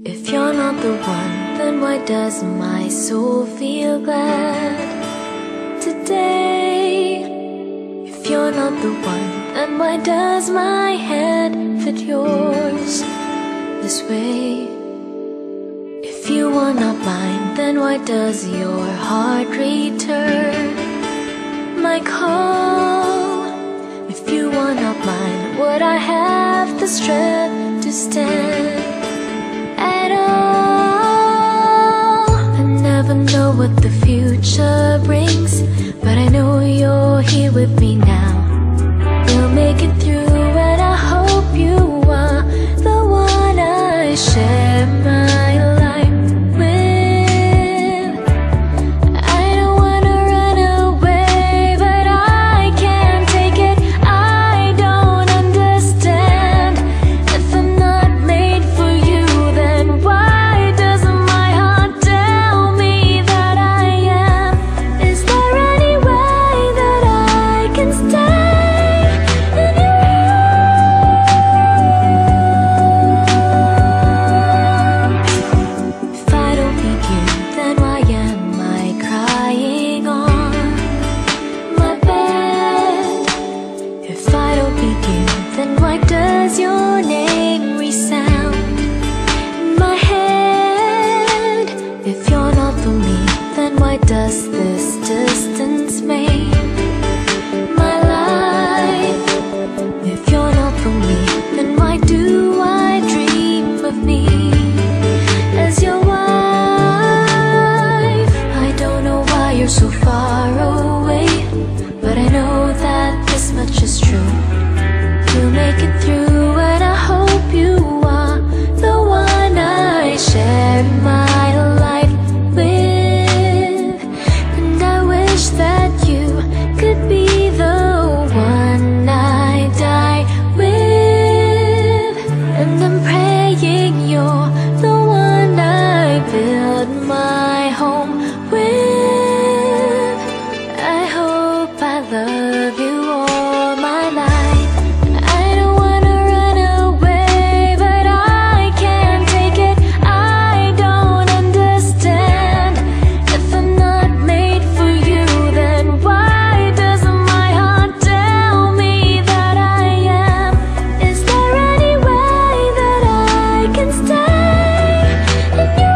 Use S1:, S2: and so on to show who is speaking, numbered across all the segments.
S1: If you're not the one, then why does my soul feel glad today? If you're not the one, then why does my head fit yours this way? If you are not mine, then why does your heart return my call? If you are not mine, would I have the strength to stand at all? I never know what the future brings, but I know you're here with me now. We'll make it through, and I hope you are the one I share my life with. I don't wanna run away, but I can't take it. I don't understand. If I'm not made for you, then why doesn't my heart tell me that I am? Is there any way that I can stay in your arms? If I don't need you, then why am I crying on my bed? If I don't need you, then why does your name resound in my head? If you're not for me, then why does this distance make my life? If you're not for me, then why do I dream of me as your wife? I don't know why you're so far away, but I know that this much is true. You'll make it through, and I hope you are the one I share my life with. And I wish that you could be the one I die with. And I'm praying you're the one I build my home with. I hope I love you all my life. I don't wanna run away, but I can't take it. I don't understand. If I'm not made for you, then why doesn't my heart tell me that I am? Is there any way that I can stay in your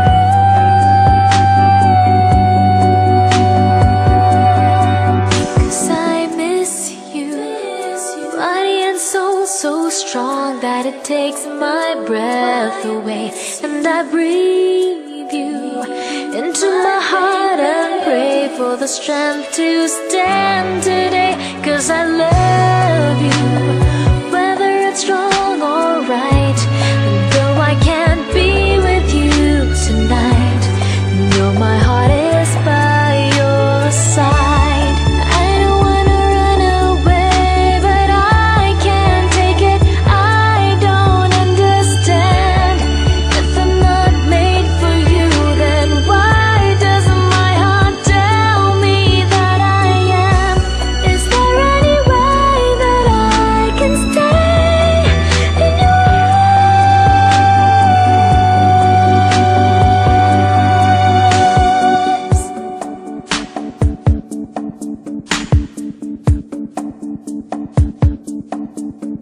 S1: arms? 'Cause I miss you, body and soul so strong that it takes my breath away. And I breathe you into my heart and pray for the strength to stand today. 'Cause I love you, whether it's wrong or right. And though I can't be with you tonight, know my heart is by your side. I don't wanna run away, but I can't take it. I don't understand. If I'm not made for you, then why doesn't my heart tell me that I am? Is there any way that I can stay in your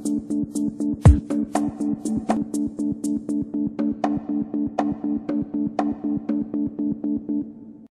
S1: arms?